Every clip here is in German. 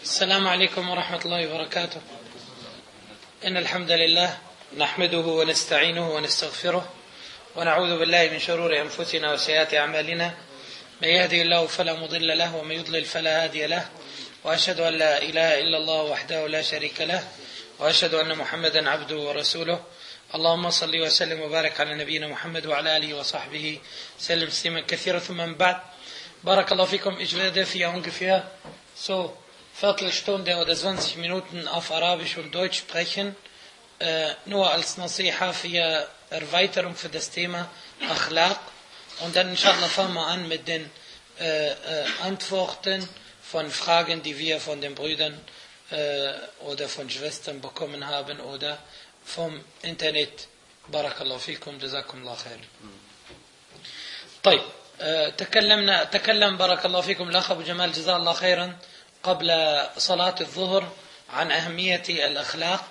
السلام عليكم ورحمة الله وبركاته. إن الحمد لله نحمده ونستعينه ونستغفره ونعوذ بالله من شرور أنفسنا وسيئات أعمالنا، من يهدي الله فلا مضل له ومن يضلل فلا هادي له، وأشهد أن لا إله إلا الله وحده لا شريك له، وأشهد أن محمدا عبده ورسوله. اللهم صل وسلم وبارك على نبينا محمد وعلى آله وصحبه سلم تسليما كثيرا. ثم من بعد, Barakallahu fikum, ich werde für ungefähr so Viertelstunde oder 20 Minuten auf Arabisch und Deutsch sprechen, nur als Nasiha für Erweiterung für das Thema Akhlaq. Und dann inshallah fangen wir an mit den Antworten von Fragen, die wir von den Brüdern oder von Schwestern bekommen haben oder vom Internet. Barakallahu fikum, jazakumullah khair. طيب, تكلم بارك الله فيكم الأخ أبو جمال جزاه الله خيرا قبل صلاة الظهر عن أهمية الأخلاق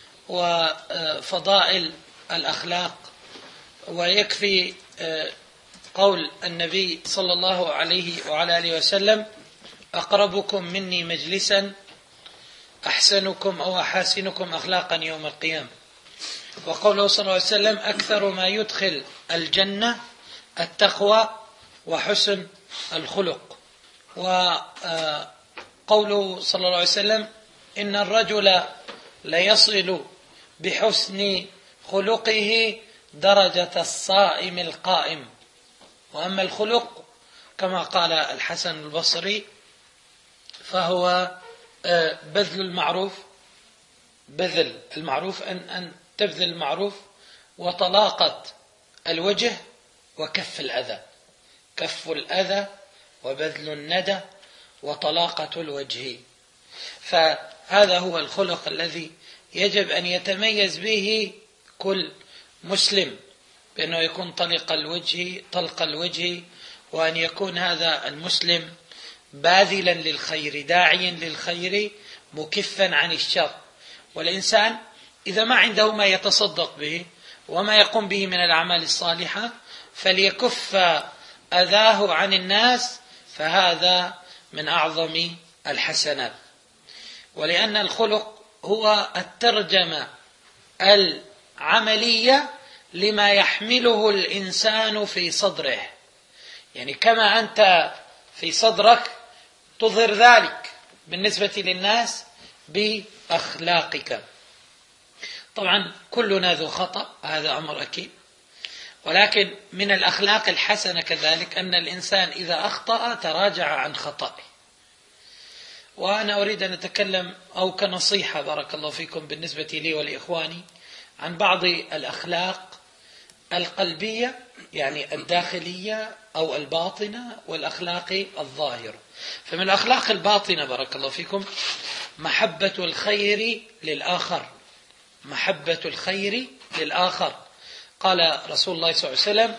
وفضائل الأخلاق، ويكفي قول النبي صلى الله عليه وعلى آله وسلم: أقربكم مني مجلسا أحسنكم أو أحاسنكم أخلاقا يوم القيامة. وقوله صلى الله عليه وسلم: أكثر ما يدخل الجنة التقوى وحسن الخلق. وقوله صلى الله عليه وسلم: إن الرجل ليصل بحسن خلقه درجة الصائم القائم. وأما الخلق كما قال الحسن البصري فهو بذل المعروف أن تبذل المعروف، وطلاقة الوجه، وكف الأذى وبذل الندى وطلاقة الوجه. فهذا هو الخلق الذي يجب أن يتميز به كل مسلم، بأنه يكون طلق الوجه، وأن يكون هذا المسلم باذلا للخير، داعيا للخير، مكفا عن الشر. والإنسان إذا ما عنده ما يتصدق به وما يقوم به من الأعمال الصالحة فليكف أذاه عن الناس، فهذا من أعظم الحسنات. ولأن الخلق هو الترجمة العملية لما يحمله الإنسان في صدره، يعني كما أنت في صدرك تظهر ذلك بالنسبة للناس بأخلاقك. طبعا كلنا ذو خطأ، هذا أمر أكيد، ولكن من الأخلاق الحسنة كذلك أن الإنسان إذا أخطأ تراجع عن خطأه. وأنا أريد أن أتكلم أو كنصيحة بارك الله فيكم بالنسبة لي ولإخواني عن بعض الأخلاق القلبية، يعني الداخلية أو الباطنة، والأخلاق الظاهرة. فمن الأخلاق الباطنة بارك الله فيكم محبة الخير للآخر. قال رسول الله صلى الله عليه وسلم: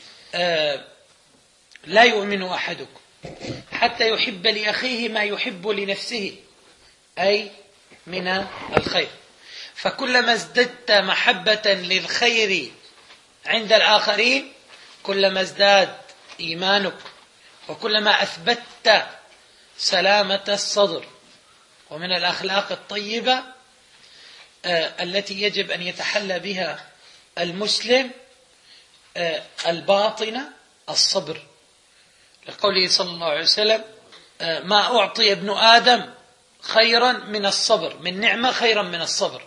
لا يؤمن أحدكم حتى يحب لأخيه ما يحب لنفسه، أي من الخير. فكلما ازددت محبة للخير عند الآخرين كلما ازداد إيمانك، وكلما أثبتت سلامة الصدر. ومن الأخلاق الطيبة التي يجب أن يتحلى بها المسلم الباطنة الصبر، لقوله صلى الله عليه وسلم: ما أعطي ابن آدم خيرا من الصبر، من نعمة خيرا من الصبر.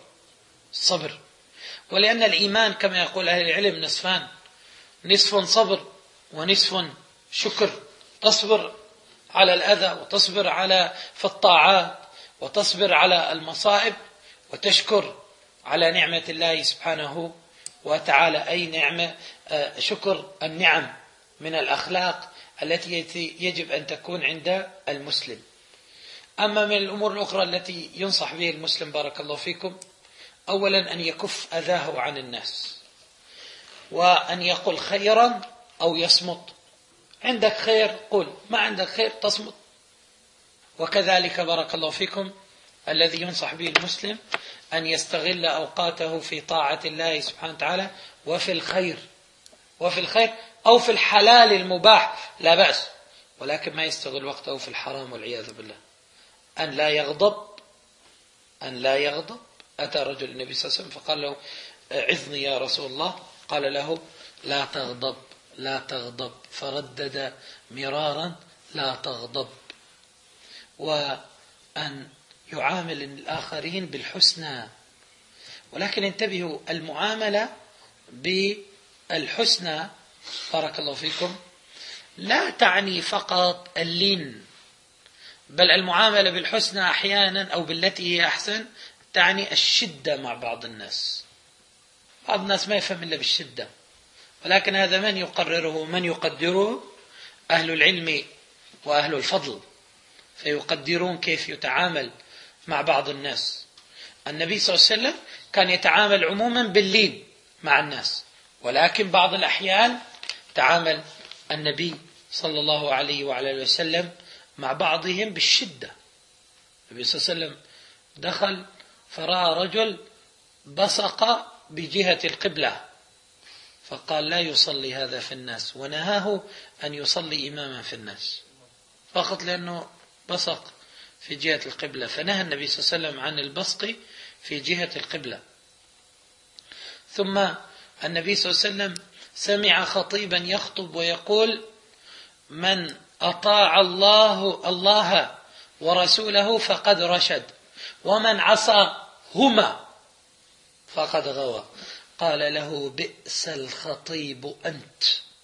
ولأن الإيمان كما يقول أهل العلم نصفان: نصف صبر ونصف شكر. تصبر على الأذى، وتصبر في الطاعات، وتصبر على المصائب، وتشكر على نعمة الله سبحانه وتعالى، أي نعمة شكر النعم من الأخلاق التي يجب أن تكون عند المسلم. أما من الأمور الأخرى التي ينصح به المسلم بارك الله فيكم: أولا أن يكف أذاه عن الناس، وأن يقول خيرا أو يصمت. عندك خير قل، ما عندك خير تصمت. وكذلك بارك الله فيكم الذي ينصح به المسلم أن يستغل أوقاته في طاعة الله سبحانه وتعالى وفي الخير أو في الحلال المباح لا بأس، ولكن ما يستغل وقته في الحرام والعياذ بالله. أن لا يغضب. أتى رجل النبي صلى الله عليه وسلم فقال له عظني يا رسول الله. قال له لا تغضب لا تغضب، فردد مرارا لا تغضب، وأن يعامل الآخرين بالحسنى. ولكن انتبهوا، المعاملة بالحسنى بارك الله فيكم لا تعني فقط اللين، بل المعاملة بالحسنى أحيانا أو بالتي هي أحسن تعني الشدة مع بعض الناس. بعض الناس ما يفهم إلا بالشدة، ولكن هذا من يقرره ومن يقدره؟ أهل العلم وأهل الفضل، فيقدرون كيف يتعامل مع بعض الناس. النبي صلى الله عليه وسلم كان يتعامل عموما باللين مع الناس، ولكن بعض الأحيان تعامل النبي صلى الله عليه وعلى وسلم مع بعضهم بالشدة. النبي صلى الله عليه وسلم دخل فرأى رجل بصق بجهة القبلة، فقال لا يصلي هذا في الناس، ونهاه أن يصلي إماما في الناس فقط لأنه بصق في جهة القبلة، فنهى النبي صلى الله عليه وسلم عن البصق في جهة القبلة. ثم النبي صلى الله عليه وسلم سمع خطيبا يخطب ويقول من أطاع الله ورسوله فقد رشد، ومن عصاهما فقد غوى. قال له بئس الخطيب أنت،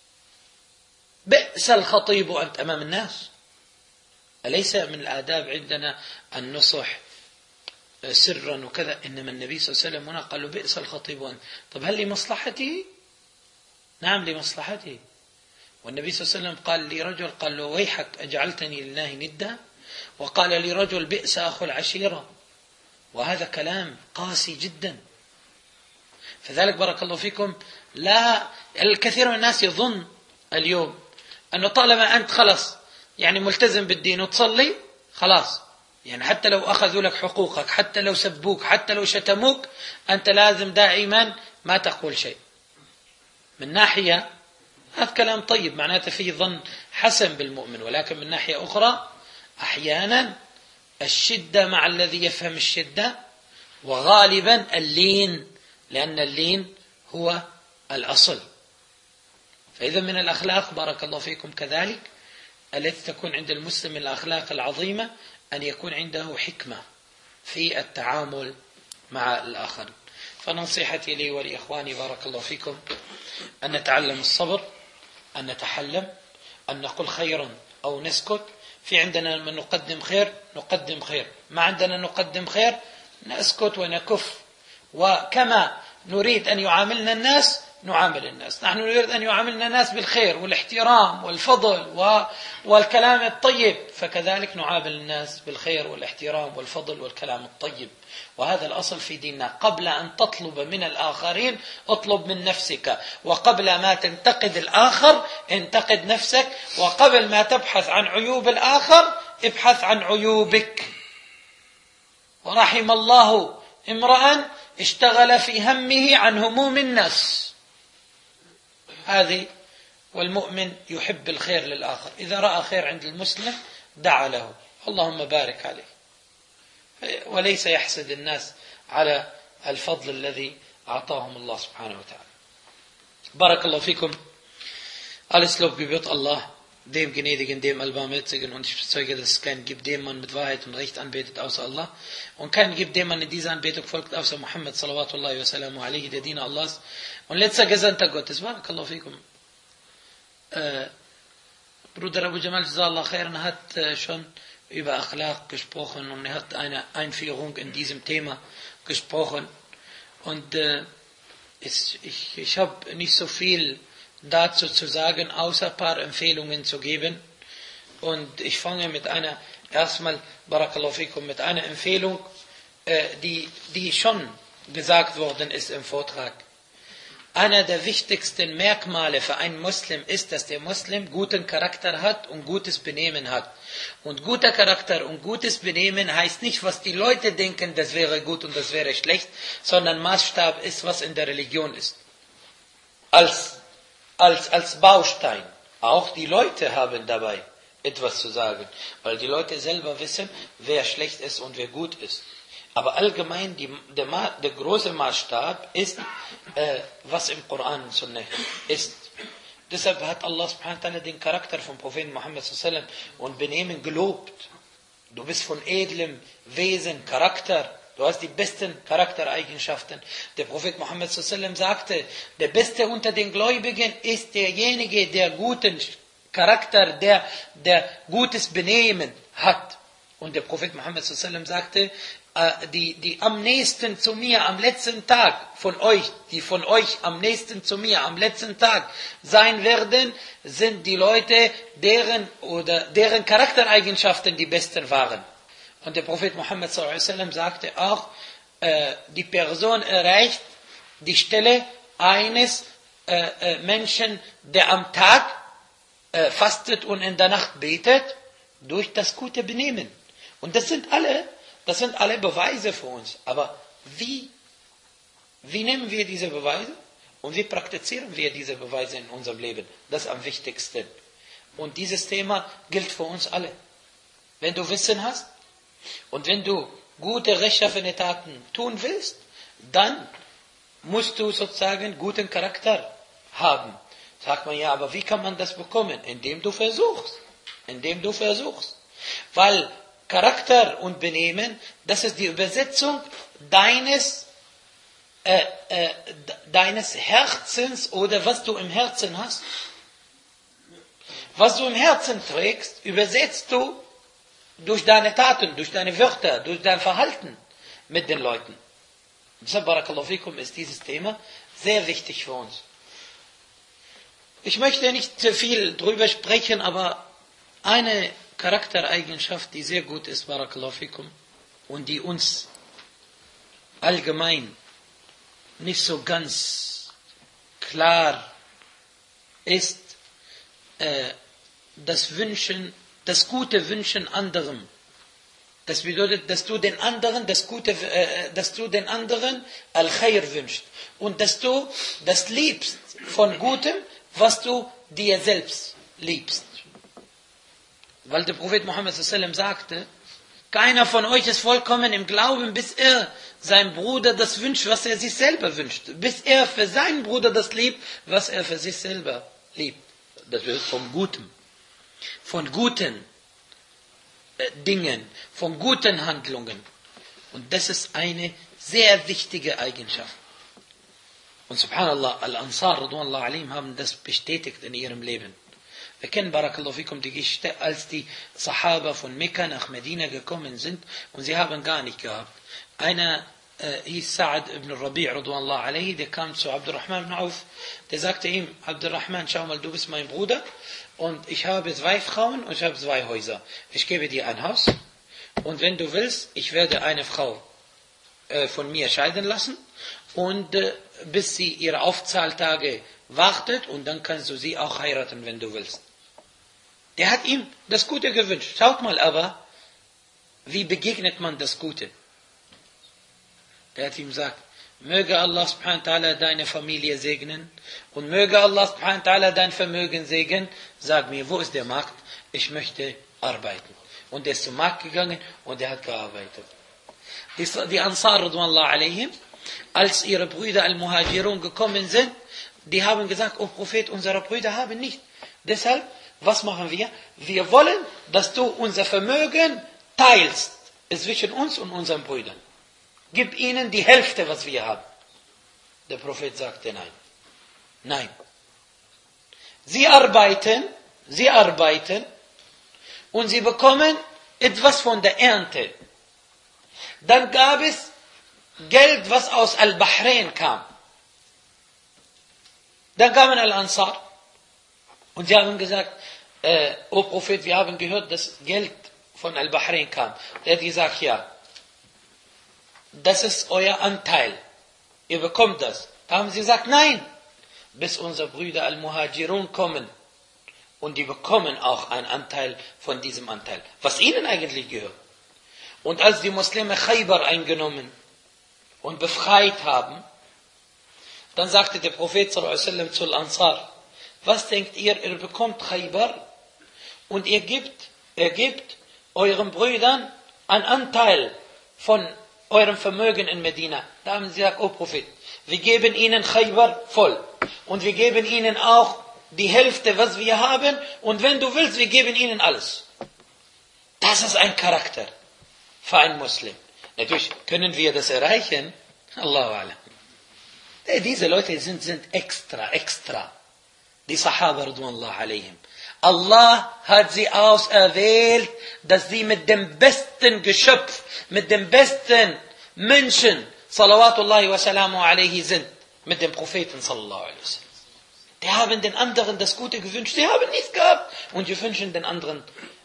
بئس الخطيب أنت أمام الناس. أليس من الآداب عندنا النصح سرا وكذا؟ إنما النبي صلى الله عليه وسلم هنا قال له بئس الخطيب أنت. طب هل لمصلحته؟ نعم لمصلحته. والنبي صلى الله عليه وسلم قال لرجل قال له ويحك أجعلتني لله ندا، وقال لرجل بئس أخو العشيرة، وهذا كلام قاسي جدا. فذلك بارك الله فيكم لا الكثير من الناس يظن اليوم أنه طالما أنت خلاص يعني ملتزم بالدين وتصلي خلاص، يعني حتى لو أخذوا لك حقوقك، حتى لو سبوك، حتى لو شتموك، أنت لازم دائما ما تقول شيء. من ناحية هذا كلام طيب، معناته فيه ظن حسن بالمؤمن، ولكن من ناحية أخرى أحيانا الشدة مع الذي يفهم الشدة، وغالبا اللين، لأن اللين هو الأصل. فإذا من الأخلاق بارك الله فيكم كذلك التي تكون عند المسلم الأخلاق العظيمة أن يكون عنده حكمة في التعامل مع الآخر. فنصيحتي لي ولإخواني بارك الله فيكم أن نتعلم الصبر، أن نتحلم، أن نقول خيرا أو نسكت. في عندنا من نقدم خير نقدم خير، ما عندنا نقدم خير نسكت ونكف. وكما نريد أن يعاملنا الناس نعامل الناس، نحن نريد أن يعاملنا الناس بالخير والاحترام والفضل والكلام الطيب، فكذلك نعامل الناس بالخير والاحترام والفضل والكلام الطيب. وهذا الأصل في ديننا. قبل أن تطلب من الآخرين اطلب من نفسك، وقبل ما تنتقد الآخر انتقد نفسك، وقبل ما تبحث عن عيوب الآخر ابحث عن عيوبك. ورحم الله امرأ اشتغل في همه عن هموم الناس. هذه والمؤمن يحب الخير للآخر، إذا رأى خير عند المسلم دعا له اللهم بارك عليه، وليس يحسد الناس على الفضل الذي أعطاهم الله سبحانه وتعالى. بارك الله فيكم. Alles Lob gebührt Allah, dem Gnädigen, dem Allbarmherzigen, und ich bezeuge, dass es keinen gibt, den man mit Wahrheit und Recht anbetet, außer Allah, und keinen gibt, dem man in dieser Anbetung folgt, außer Muhammad sallallahu wa sallam alaihi, der Diener Allahs und letzter Gesandter Gottes. Barakallahu fikum. Bruder Abu Jamal Jazallah Khairan hat schon über Akhlaq gesprochen und er hat eine Einführung in diesem Thema gesprochen, und ich habe nicht so viel dazu zu sagen, außer ein paar Empfehlungen zu geben. Und ich fange mit einer, erstmal, Barakallahu fikum, mit einer Empfehlung, die schon gesagt worden ist im Vortrag. Einer der wichtigsten Merkmale für einen Muslim ist, dass der Muslim guten Charakter hat und gutes Benehmen hat. Und guter Charakter und gutes Benehmen heißt nicht, was die Leute denken, das wäre gut und das wäre schlecht, sondern Maßstab ist, was in der Religion ist. Als Baustein. Auch die Leute haben dabei etwas zu sagen, weil die Leute selber wissen, wer schlecht ist und wer gut ist. Aber allgemein, der große Maßstab ist, was im Koran und Sunnah ist. Deshalb hat Allah subhanahu wa ta'ala den Charakter von Propheten Muhammad sallallahu alaihi wasallam und Benehmen gelobt. Du bist von edlem Wesen, Charakter. Du hast die besten Charaktereigenschaften. Der Prophet Muhammad sallallahu alaihi wasallam sagte, der Beste unter den Gläubigen ist derjenige, der guten Charakter, der gutes Benehmen hat. Und der Prophet Muhammad sallallahu alaihi wasallam sagte, die am nächsten zu mir am letzten Tag von euch, die von euch am nächsten zu mir am letzten Tag sein werden, sind die Leute, deren Charaktereigenschaften die besten waren. Und der Prophet Muhammad sallallahu alaihi wasallam sagte auch, die Person erreicht die Stelle eines Menschen, der am Tag fastet und in der Nacht betet, durch das gute Benehmen. Und das sind alle Beweise für uns. Aber wie nehmen wir diese Beweise und wie praktizieren wir diese Beweise in unserem Leben? Das ist am wichtigsten. Und dieses Thema gilt für uns alle. Wenn du Wissen hast und wenn du gute, rechtschaffene Taten tun willst, dann musst du sozusagen guten Charakter haben. Sagt man ja, aber wie kann man das bekommen? Indem du versuchst. Weil Charakter und Benehmen, das ist die Übersetzung deines Herzens oder was du im Herzen hast. Was du im Herzen trägst, übersetzt du durch deine Taten, durch deine Wörter, durch dein Verhalten mit den Leuten. Deshalb, Barakallahu fikum, ist dieses Thema sehr wichtig für uns. Ich möchte nicht zu viel drüber sprechen, aber eine Charaktereigenschaft, die sehr gut ist, Barakallahu fikum, und die uns allgemein nicht so ganz klar ist, das gute Wünschen anderem. Das bedeutet, dass du den anderen Al-Khair wünschst und dass du das liebst von Gutem, was du dir selbst liebst. Weil der Prophet Muhammad sallallahu alaihi wasallam sagte, keiner von euch ist vollkommen im Glauben, bis er seinem Bruder das wünscht, was er sich selber wünscht. Bis er für seinen Bruder das liebt, was er für sich selber liebt. Das wird vom Guten. Von guten Dingen, von guten Handlungen. Und das ist eine sehr wichtige Eigenschaft. Und subhanallah, Al-Ansar, radwanallahu alaihim, haben das bestätigt in ihrem Leben. Wir kennen, Barakallahu fikum, die Geschichte, als die Sahaba von Mekka nach Medina gekommen sind und sie haben gar nicht gehabt. Einer hieß Sa'ad ibn Rabi' radwanallahu alaihi, der kam zu Abdurrahman ibn Auf, der sagte ihm, Abdurrahman, schau mal, du bist mein Bruder und ich habe 2 Frauen und ich habe 2 Häuser. Ich gebe dir ein Haus und wenn du willst, ich werde eine Frau von mir scheiden lassen und bis sie ihre Aufzahltage wartet und dann kannst du sie auch heiraten, wenn du willst. Der hat ihm das Gute gewünscht. Schaut mal aber, wie begegnet man das Gute? Der hat ihm gesagt, möge Allah subhanahu wa ta'ala deine Familie segnen und möge Allah subhanahu wa ta'ala dein Vermögen segnen. Sag mir, wo ist der Markt? Ich möchte arbeiten. Und er ist zum Markt gegangen und er hat gearbeitet. Die Ansar, radwanallahu alaihim, als ihre Brüder Al-Muhajirun gekommen sind, die haben gesagt, oh Prophet, unsere Brüder haben nicht. Deshalb, was machen wir? Wir wollen, dass du unser Vermögen teilst zwischen uns und unseren Brüdern. Gib ihnen die Hälfte, was wir haben. Der Prophet sagte nein. Nein. Sie arbeiten und sie bekommen etwas von der Ernte. Dann gab es Geld, was aus Al-Bahrain kam. Dann kamen Al-Ansar und sie haben gesagt, O Prophet, wir haben gehört, dass Geld von Al-Bahrain kam. Der hat gesagt, ja, das ist euer Anteil. Ihr bekommt das. Da haben sie gesagt, nein, bis unsere Brüder Al-Muhajirun kommen. Und die bekommen auch einen Anteil von diesem Anteil, was ihnen eigentlich gehört. Und als die Muslime Khaybar eingenommen und befreit haben, dann sagte der Prophet sallallahu alaihi wasallam zu Al-Ansar, was denkt ihr, ihr bekommt Khaybar und ihr gebt euren Brüdern einen Anteil von eurem Vermögen in Medina. Da haben sie gesagt, oh Prophet, wir geben ihnen Khaybar voll und wir geben ihnen auch die Hälfte, was wir haben, und wenn du willst, wir geben ihnen alles. Das ist ein Charakter für einen Muslim. Natürlich können wir das erreichen. Allahu Alam. Diese Leute sind extra. Die Sahaba radhiyallahu alayhim. Allah hat sie auserwählt, dass sie mit dem besten Geschöpf, mit dem besten Menschen, salawatullahi wa salamu alayhi, sind. Mit dem Propheten sallallahu alayhi wa sallam. Die haben den anderen das Gute gewünscht. Sie haben nichts gehabt. Und sie wünschen den anderen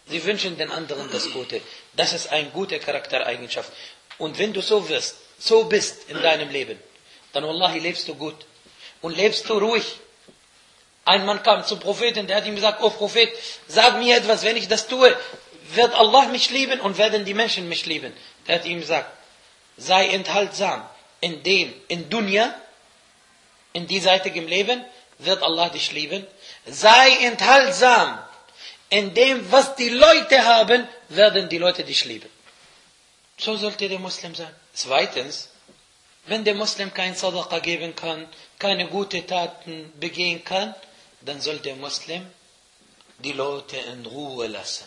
das Gute. Das ist eine gute Charaktereigenschaft. Und wenn du so bist in deinem Leben, dann wallahi lebst du gut. Und lebst du ruhig. Ein Mann kam zum Propheten, der hat ihm gesagt, oh Prophet, sag mir etwas, wenn ich das tue, wird Allah mich lieben und werden die Menschen mich lieben. Der hat ihm gesagt, sei enthaltsam in Dunya, in diesseitigem Leben, wird Allah dich lieben. Sei enthaltsam in dem, was die Leute haben, werden die Leute dich lieben. So sollte der Muslim sein. Zweitens, wenn der Muslim kein Sadaqa geben kann, keine guten Taten begehen kann, dann soll der Muslim die Leute in Ruhe lassen.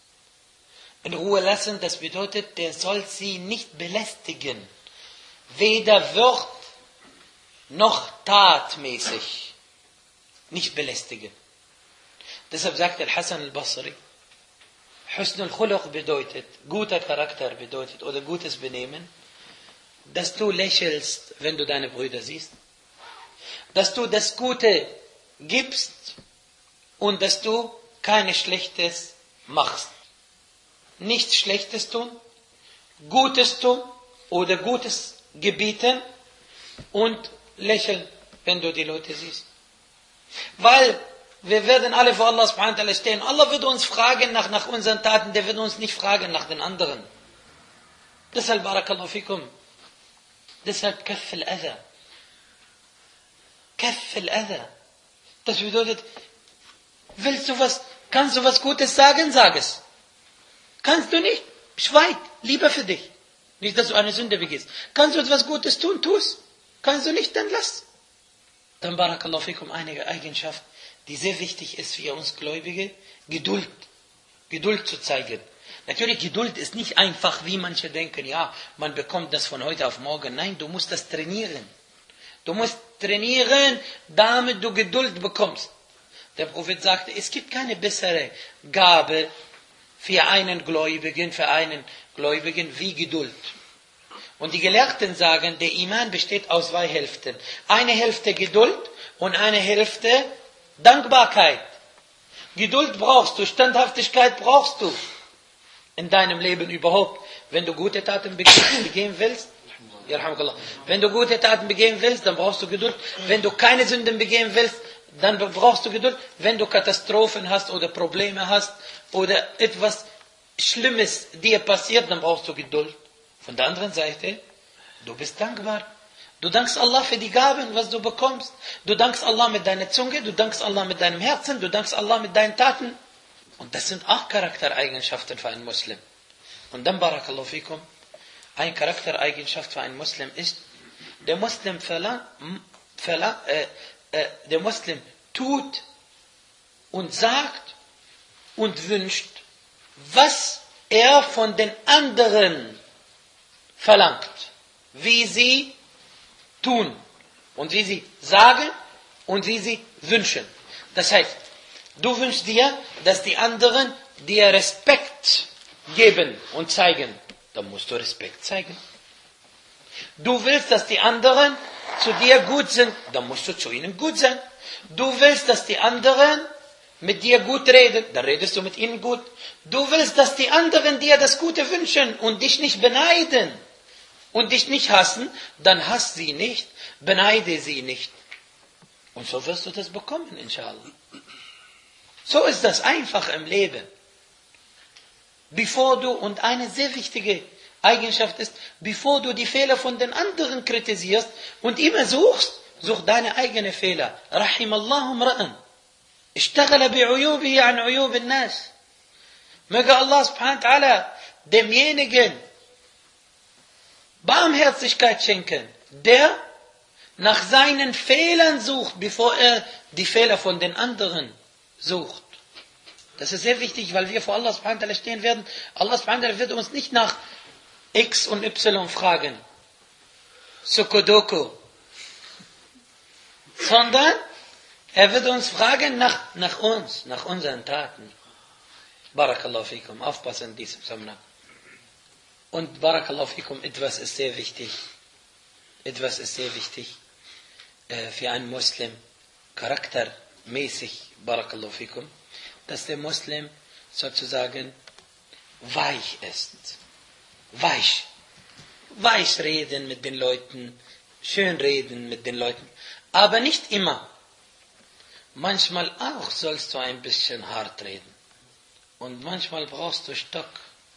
In Ruhe lassen, das bedeutet, der soll sie nicht belästigen. Weder Wort noch tatmäßig. Nicht belästigen. Deshalb sagt der Hassan al-Basri, Husn al-Khuluq bedeutet, guter Charakter bedeutet, oder gutes Benehmen, dass du lächelst, wenn du deine Brüder siehst, dass du das Gute gibst und dass du kein Schlechtes machst. Nichts Schlechtes tun, Gutes tun oder Gutes gebieten und lächeln, wenn du die Leute siehst. Weil wir werden alle vor Allah subhanahu wa ta'ala stehen. Allah wird uns fragen nach unseren Taten, der wird uns nicht fragen nach den anderen. Deshalb, barakallahu fikum, deshalb kaff al-adha. Kaff al-adha. Das bedeutet, kannst du was Gutes sagen, sag es. Kannst du nicht, schweig, lieber für dich. Nicht, dass du eine Sünde begehst. Kannst du etwas Gutes tun, tu es. Kannst du nicht, dann lass. Dann, barakallahu fikum, einige Eigenschaft, die sehr wichtig ist für uns Gläubige, Geduld. Geduld zu zeigen. Natürlich, Geduld ist nicht einfach, wie manche denken, ja, man bekommt das von heute auf morgen. Nein, du musst das trainieren. Du musst trainieren, damit du Geduld bekommst. Der Prophet sagte, es gibt keine bessere Gabe für einen Gläubigen wie Geduld. Und die Gelehrten sagen, der Iman besteht aus 2 Hälften. Eine Hälfte Geduld und eine Hälfte Dankbarkeit. Geduld brauchst du, Standhaftigkeit brauchst du in deinem Leben überhaupt. Wenn du gute Taten begehen willst, wenn du gute Taten begehen willst, dann brauchst du Geduld. Wenn du keine Sünden begehen willst, dann brauchst du Geduld. Wenn du Katastrophen hast oder Probleme hast oder etwas Schlimmes dir passiert, dann brauchst du Geduld. Von der anderen Seite, du bist dankbar. Du dankst Allah für die Gaben, was du bekommst. Du dankst Allah mit deiner Zunge, du dankst Allah mit deinem Herzen, du dankst Allah mit deinen Taten. Und das sind auch Charaktereigenschaften für einen Muslim. Und dann, barakallahu fikum, eine Charaktereigenschaft für einen Muslim ist, der Muslim tut und sagt und wünscht, was er von den anderen verlangt, wie sie tun und wie sie sagen und wie sie wünschen. Das heißt, du wünschst dir, dass die anderen dir Respekt geben und zeigen. Dann musst du Respekt zeigen. Du willst, dass die anderen zu dir gut sind, dann musst du zu ihnen gut sein. Du willst, dass die anderen mit dir gut reden, dann redest du mit ihnen gut. Du willst, dass die anderen dir das Gute wünschen und dich nicht beneiden und dich nicht hassen, dann hass sie nicht, beneide sie nicht. Und so wirst du das bekommen, inshallah. So ist das einfach im Leben. Und eine sehr wichtige Eigenschaft ist, bevor du die Fehler von den anderen kritisierst und immer such deine eigenen Fehler. Rahimallahu mra'an. Ishtaghala bi'uyubihi an uyub an-nas. Möge Allah subhanahu wa ta'ala demjenigen Barmherzigkeit schenken, der nach seinen Fehlern sucht, bevor er die Fehler von den anderen sucht. Das ist sehr wichtig, weil wir vor Allah subhanahu wa ta'ala stehen werden. Allah subhanahu wa ta'ala wird uns nicht nach X und Y fragen, Sukodoku, sondern er wird uns fragen nach uns, nach unseren Taten. Barakallahu fikum, aufpassen in diesem Zusammenhang. Und Barakallahu fikum, etwas ist sehr wichtig. Etwas ist sehr wichtig für einen Muslim, charaktermäßig, Barakallahu fikum, dass der Muslim sozusagen weich ist. Weich. Weich reden mit den Leuten, schön reden mit den Leuten, aber nicht immer. Manchmal auch sollst du ein bisschen hart reden. Und manchmal brauchst du Stock.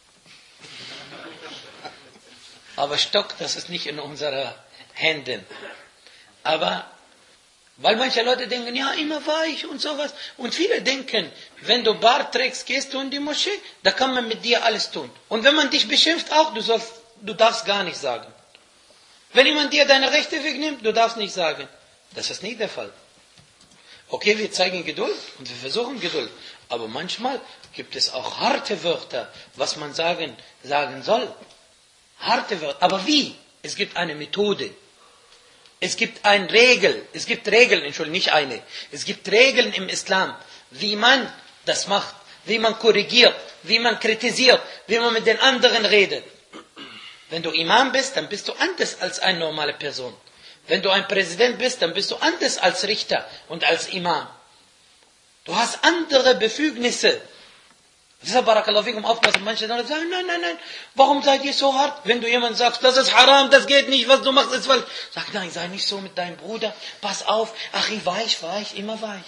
Aber Stock, das ist nicht in unseren Händen. Aber, weil manche Leute denken, ja, immer weich und sowas. Und viele denken, wenn du Bart trägst, gehst du in die Moschee, da kann man mit dir alles tun. Und wenn man dich beschimpft auch, du darfst gar nicht sagen. Wenn jemand dir deine Rechte wegnimmt, du darfst nicht sagen. Das ist nicht der Fall. Okay, wir zeigen Geduld und wir versuchen Geduld. Aber manchmal gibt es auch harte Wörter, was man sagen soll. Harte Wörter. Aber wie? Es gibt eine Methode. Es gibt eine Regel. Es gibt Regeln, Entschuldigung, nicht eine. Es gibt Regeln im Islam, wie man das macht, wie man korrigiert, wie man kritisiert, wie man mit den anderen redet. Wenn du Imam bist, dann bist du anders als eine normale Person. Wenn du ein Präsident bist, dann bist du anders als Richter und als Imam. Du hast andere Befugnisse. Deshalb, Barakallahu fikum, aufpassen. Manche Leute sagen, nein, warum seid ihr so hart? Wenn du jemand sagst, das ist haram, das geht nicht, was du machst, ist falsch. Sag, nein, sei nicht so mit deinem Bruder. Pass auf, Achi, weich, immer weich.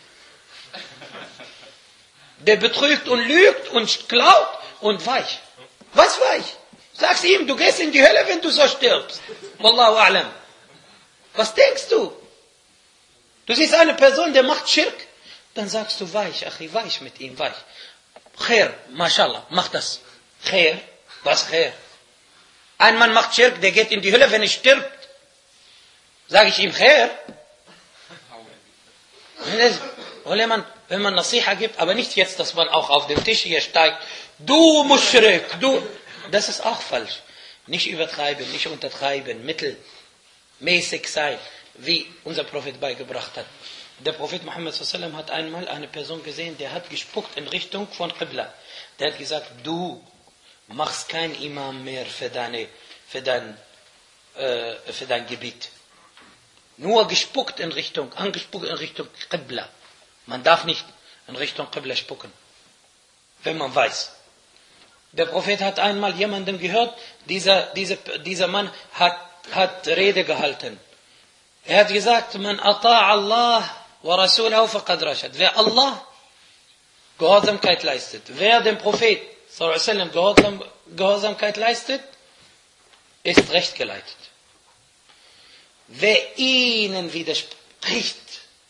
Der betrügt und lügt und klaut und weich. Was weich? Sag's ihm, du gehst in die Hölle, wenn du so stirbst. Wallahu a'lam. Was denkst du? Du siehst eine Person, der macht Schirk. Dann sagst du weich, Achi, weich mit ihm, weich. Khair, mashallah, mach das. Khair, was Khair? Ein Mann macht Schirk, der geht in die Hölle, wenn er stirbt. Sag ich ihm Khair? Wenn man Nasiha gibt, aber nicht jetzt, dass man auch auf den Tisch hier steigt. Du Mushrik, du. Das ist auch falsch. Nicht übertreiben, nicht untertreiben, mittelmäßig sein, wie unser Prophet beigebracht hat. Der Prophet Muhammad s.a.w. hat einmal eine Person gesehen, der hat gespuckt in Richtung von Qibla. Der hat gesagt, du machst kein Imam mehr für dein Gebiet. Nur angespuckt in Richtung Qibla. Man darf nicht in Richtung Qibla spucken, wenn man weiß. Der Prophet hat einmal jemanden gehört, dieser Mann hat Rede gehalten. Er hat gesagt, man ata'a Allah wa rasulahu faqad rashad. Wer Allah Gehorsamkeit leistet, wer dem Prophet sallallahu alaihi wasallam Gehorsamkeit leistet, ist recht geleitet. Wer ihnen widerspricht,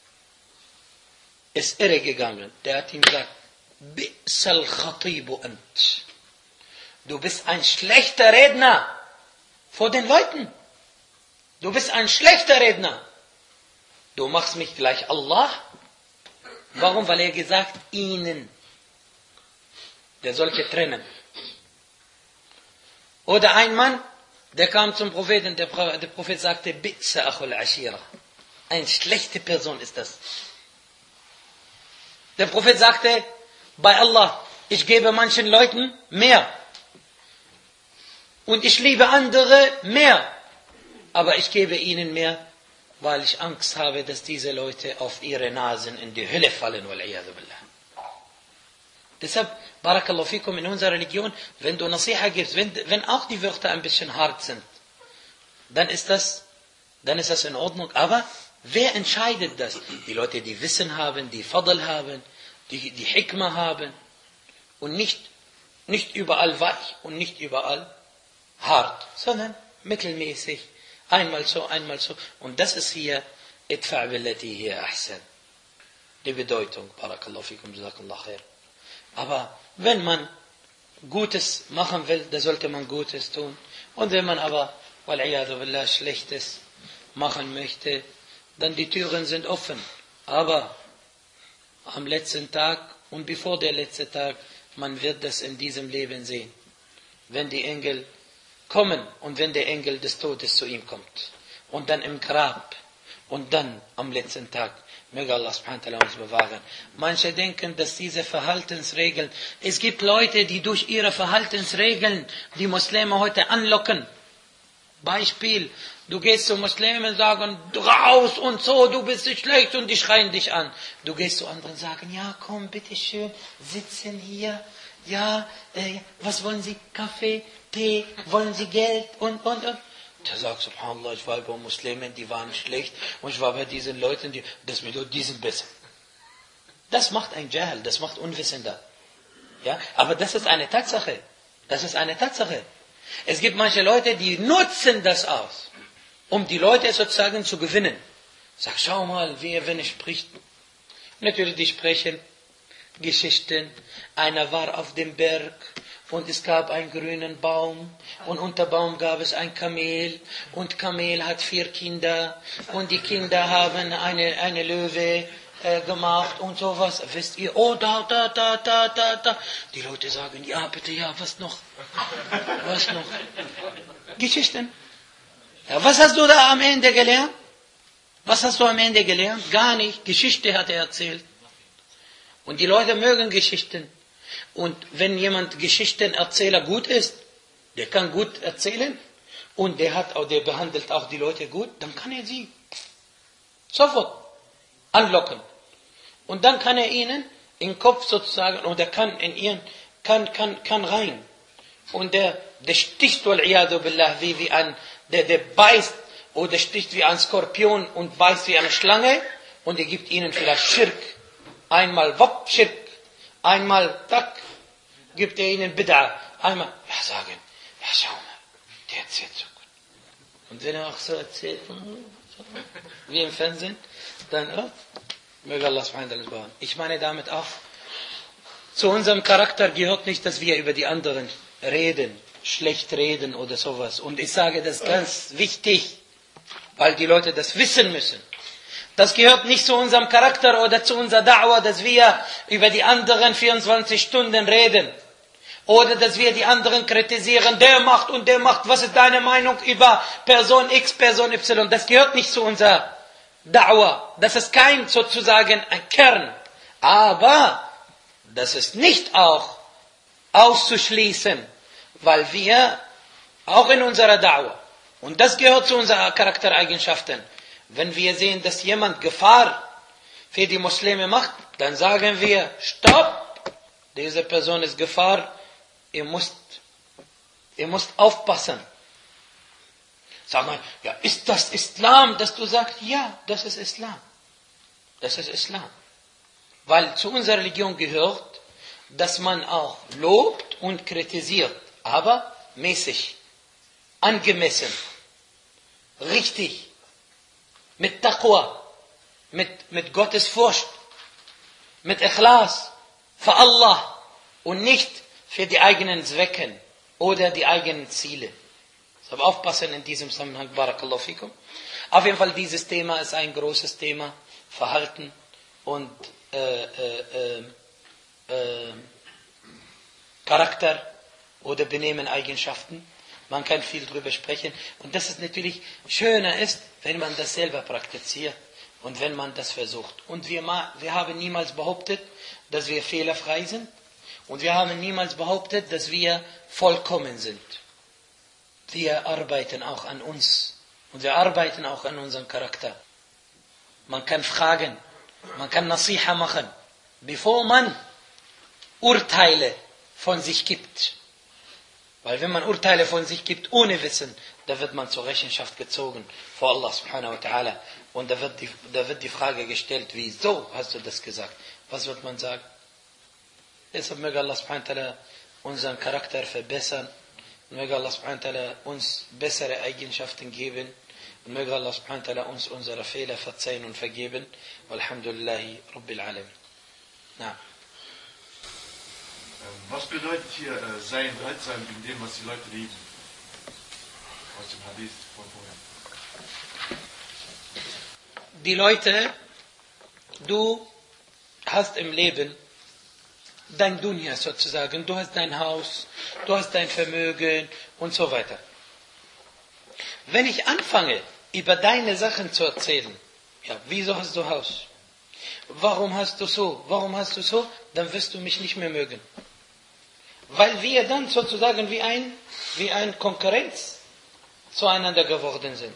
ist irregegangen. Der hat ihm gesagt, bi'sal khatibu ant. Du bist ein schlechter Redner vor den Leuten. Du bist ein schlechter Redner. Du machst mich gleich Allah. Warum? Weil er gesagt, ihnen. Der sollte trennen. Oder ein Mann, der kam zum Propheten, der Prophet sagte, Bi'sa akhul ashira. Eine schlechte Person ist das. Der Prophet sagte, bei Allah, ich gebe manchen Leuten mehr. Und ich liebe andere mehr. Aber ich gebe ihnen mehr, weil ich Angst habe, dass diese Leute auf ihre Nasen in die Hölle fallen. Deshalb, Barakallahu fikum, in unserer Religion, wenn du Nasiha gibst, wenn auch die Wörter ein bisschen hart sind, dann ist das in Ordnung. Aber wer entscheidet das? Die Leute, die Wissen haben, die Fadl haben, die Hikmah haben und nicht überall weich und nicht überall hart, sondern mittelmäßig. Einmal so, einmal so. Und das ist hier idfa' billati hiya ahsan. Die Bedeutung. Barakallahu fikum, jazakallahu khair. Aber Wenn man Gutes machen will, dann sollte man Gutes tun. Und wenn man aber, wal'iyadu billah, Schlechtes machen möchte, dann die Türen sind offen. Aber am letzten Tag und bevor der letzte Tag, man wird das in diesem Leben sehen. Wenn die Engel kommen und wenn der Engel des Todes zu ihm kommt. Und dann im Grab. Und dann am letzten Tag. Möge Allah subhanahu wa ta'ala uns bewahren. Manche denken, dass diese Verhaltensregeln, es gibt Leute, die durch ihre Verhaltensregeln die Muslime heute anlocken. Beispiel, du gehst zu Muslimen, sagen, raus und so, du bist nicht schlecht und die schreien dich an. Du gehst zu anderen, sagen, ja komm, bitteschön, sitzen hier, ja, was wollen Sie, Kaffee, Tee, wollen Sie Geld und. Der sagt, subhanallah, ich war bei Muslimen, die waren schlecht und ich war bei diesen Leuten, die sind besser. Das macht ein Jahil, das macht Unwissender. Ja, aber das ist eine Tatsache. Das ist eine Tatsache. Es gibt manche Leute, die nutzen das aus, um die Leute sozusagen zu gewinnen. Sag, schau mal, wenn er spricht. Natürlich, die sprechen Geschichten. Einer war auf dem Berg und es gab einen grünen Baum und unter Baum gab es ein Kamel und Kamel hat 4 Kinder und die Kinder haben eine Löwe gemacht und sowas. Wisst ihr, oh da. Die Leute sagen, ja bitte, ja, was noch? Was noch? Geschichten. Ja, was hast du da am Ende gelernt? Was hast du am Ende gelernt? Gar nicht. Geschichte hat er erzählt. Und die Leute mögen Geschichten. Und wenn jemand Geschichtenerzähler gut ist, der kann gut erzählen und der behandelt auch die Leute gut, dann kann er sie sofort anlocken. Und dann kann er ihnen im Kopf sozusagen, oder kann in ihren, kann rein. Und der sticht, wal'iyadu billah, wie ein, der beißt, oder sticht wie ein Skorpion und beißt wie eine Schlange, und er gibt ihnen vielleicht Schirk. Einmal wapp, Schirk. Einmal, tak, gibt er ihnen Bid'a. Einmal, ja sagen, ja schau mal, der erzählt so gut. Und wenn er auch so erzählt, wie im Fernsehen, dann, möge Allah subhanahu wa ta'ala bewahren. Ich meine damit auch, zu unserem Charakter gehört nicht, dass wir über die anderen reden, schlecht reden oder sowas. Und ich sage das ganz wichtig, weil die Leute das wissen müssen. Das gehört nicht zu unserem Charakter oder zu unserer Da'wah, dass wir über die anderen 24 Stunden reden. Oder dass wir die anderen kritisieren, der macht, was ist deine Meinung über Person X, Person Y. Das gehört nicht zu unserer Da'wah. Das ist kein sozusagen ein Kern. Aber das ist nicht auch auszuschließen, weil wir auch in unserer Da'wah, und das gehört zu unseren Charaktereigenschaften, wenn wir sehen, dass jemand Gefahr für die Muslime macht, dann sagen wir, stopp, diese Person ist Gefahr, ihr müsst aufpassen. Sag mal, ja, ist das Islam, dass du sagst, ja, das ist Islam. Das ist Islam. Weil zu unserer Religion gehört, dass man auch lobt und kritisiert, aber mäßig, angemessen, richtig, mit Taqwa, mit Gottes Furcht, mit Ikhlas, für Allah und nicht für die eigenen Zwecken oder die eigenen Ziele. Aber aufpassen in diesem Zusammenhang, Barakallahu fikum. Auf jeden Fall, dieses Thema ist ein großes Thema, Verhalten und Charakter oder Benehmen-Eigenschaften. Man kann viel drüber sprechen. Und das ist natürlich schöner ist, wenn man das selber praktiziert und wenn man das versucht. Und wir haben niemals behauptet, dass wir fehlerfrei sind. Und wir haben niemals behauptet, dass wir vollkommen sind. Wir arbeiten auch an uns. Und wir arbeiten auch an unserem Charakter. Man kann fragen, man kann Nasiha machen, bevor man Urteile von sich gibt. Weil wenn man Urteile von sich gibt ohne Wissen, da wird man zur Rechenschaft gezogen vor Allah subhanahu wa ta'ala. Und da wird die Frage gestellt, wieso hast du das gesagt? Was wird man sagen? Deshalb möge Allah subhanahu wa ta'ala unseren Charakter verbessern. Und möge Allah subhanahu wa ta'ala uns bessere Eigenschaften geben. Und möge Allah subhanahu wa ta'ala uns unsere Fehler verzeihen und vergeben. Walhamdulillahi Rabbil Alamin. Na. Was bedeutet hier sein Haltsam in dem, was die Leute lieben? Aus dem Hadith von vorhin. Die Leute, du hast im Leben dein Dunya sozusagen, du hast dein Haus, du hast dein Vermögen und so weiter. Wenn ich anfange, über deine Sachen zu erzählen, ja, wieso hast du Haus? Warum hast du so? Warum hast du so? Dann wirst du mich nicht mehr mögen. Weil wir dann sozusagen wie ein Konkurrenz zueinander geworden sind.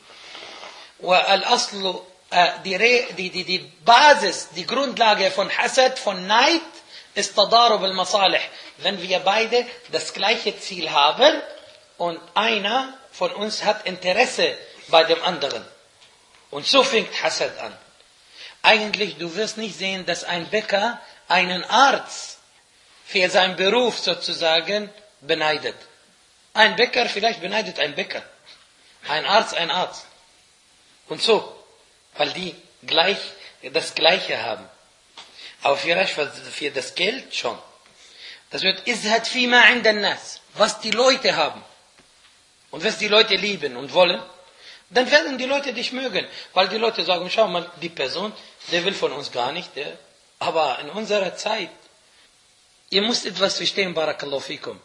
Die Basis, die Grundlage von Hasad, von Neid, ist Tadarub al-Masalih. Wenn wir beide das gleiche Ziel haben und einer von uns hat Interesse bei dem anderen. Und so fängt Hasad an. Eigentlich, du wirst nicht sehen, dass ein Bäcker einen Arzt für seinen Beruf sozusagen beneidet. Ein Bäcker vielleicht beneidet ein Bäcker. Ein Arzt, ein Arzt. Und so, weil die das Gleiche haben. Aber für das Geld schon. Das wird izhad fima inda nas. Was die Leute haben. Und was die Leute lieben und wollen. Dann werden die Leute dich mögen. Weil die Leute sagen, schau mal, die Person, der will von uns gar nicht. Aber in unserer Zeit, ihr müsst etwas verstehen, Barakallahu fikum.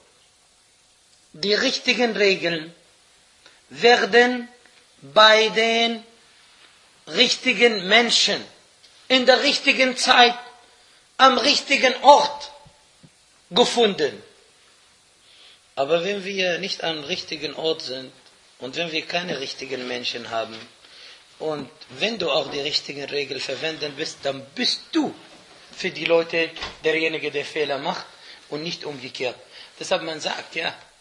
Die richtigen Regeln werden bei den richtigen Menschen, in der richtigen Zeit, am richtigen Ort gefunden. Aber wenn wir nicht am richtigen Ort sind und wenn wir keine richtigen Menschen haben und wenn du auch die richtigen Regeln verwenden willst, dann bist du für die Leute derjenige, der Fehler macht und nicht umgekehrt. Deshalb man sagt,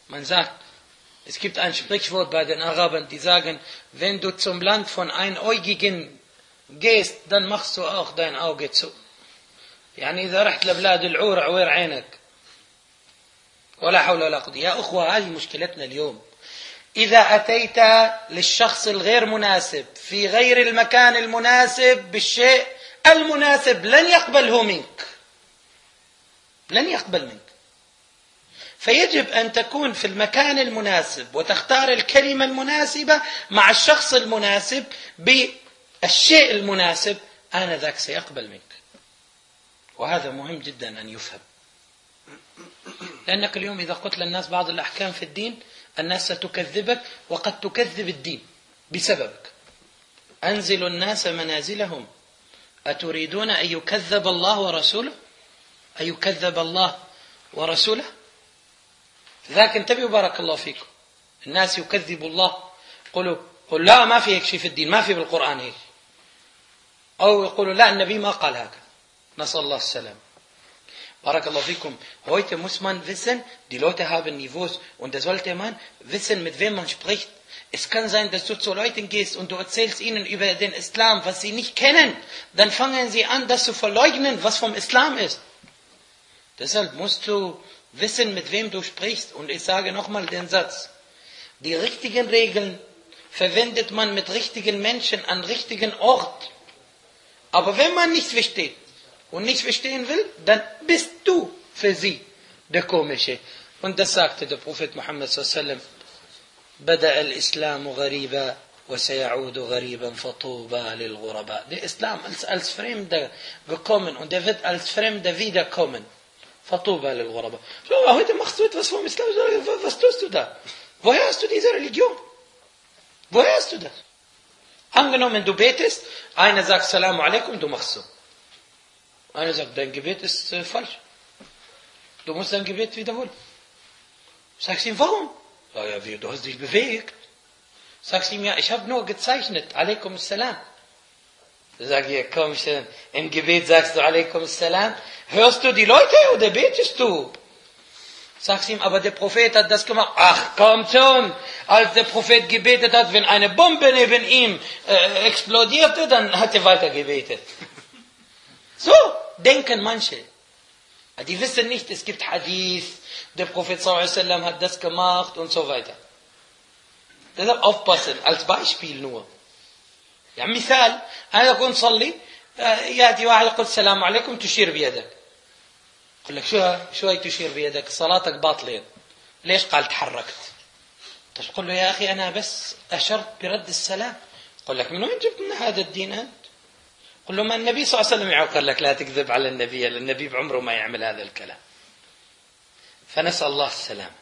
es gibt ein Sprichwort bei den Arabern, die sagen, wenn du zum Land von Einäugigen gehst, dann machst du auch dein Auge zu. يعني إذا رحت لبلاد العور عوير عينك ولا حول ولا قوة. يا أخوة هذه مشكلتنا اليوم. إذا أتيت للشخص الغير مناسب في غير المكان المناسب بالشيء المناسب لن يقبله منك. لن يقبل منك. فيجب أن تكون في المكان المناسب وتختار الكلمة المناسبة مع الشخص المناسب بالشيء المناسب آنذاك سيقبل منك. وهذا مهم جدا أن يفهم. لأنك اليوم إذا قلت للناس بعض الأحكام في الدين الناس ستكذبك وقد تكذب الدين بسببك. أنزلوا الناس منازلهم أتريدون أن يكذب الله ورسوله؟ أن يكذب الله ورسوله؟ ذاك انتبهوا بارك الله فيكم. الناس يكذبوا الله قل لا ما في هيك شيء في الدين ما في بالقرآن هيك. أو يقولوا لا النبي ما قال هكذا. نسأل الله السلام. Barakallahu fikum. Heute muss man wissen, die Leute haben Niveaus und da sollte man wissen, mit wem man spricht. Es kann sein, dass du zu Leuten gehst und du erzählst ihnen über den Islam, was sie nicht kennen. Dann fangen sie an, das zu verleugnen, was vom Islam ist. Deshalb musst du wissen, mit wem du sprichst. Und ich sage nochmal den Satz. Die richtigen Regeln verwendet man mit richtigen Menschen an richtigen Ort. Aber wenn man nicht versteht und nicht verstehen will, dann bist du für sie der Komische. Und das sagte der Prophet Muhammad sallallahu بدأ الإسلام غريبا وسيعود غريبا فطوبى للغرباء. Der Islam ist als Fremder gekommen und er wird als Fremder wiederkommen. فطوبى للغرباء. So, heute machst du etwas vom Islam. Was tust du da? Woher hast du diese Religion? Woher hast du das? Angenommen, du betest, einer sagt Salamu alaikum, du machst so. Einer sagt, dein Gebet ist falsch. Du musst dein Gebet wiederholen. Sagst ihm, warum? Sag ja, wie, du hast dich bewegt. Sagst ihm, ja, ich habe nur gezeichnet. Alaikum salam. Sag ich, komm schon, im Gebet sagst du Alaikum salam. Hörst du die Leute oder betest du? Sagst ihm, aber der Prophet hat das gemacht. Ach, komm schon. Als der Prophet gebetet hat, wenn eine Bombe neben ihm explodierte, dann hat er weiter gebetet. So denken manche. Die wissen nicht, es gibt Hadith, der Prophet sallallahu hat das gemacht und so weiter. Deshalb aufpassen, als Beispiel nur. Ja, مثال, أنا أكون صلي, يأتي واحد يقول السلام عليكم تشير بيدك. يقول لك شو هي تشير بيدك؟ صلاتك باطلة. ليش؟ قال تحركت. تقول له يا أخي أنا بس أشرت برد السلام. يقول لك من وين جبت من هذا الدين أنت؟ قل له ما النبي صلى الله عليه وسلم يقول لك لا تكذب على النبي، لأن النبي بعمره ما يعمل هذا الكلام. فنسأل الله السلام.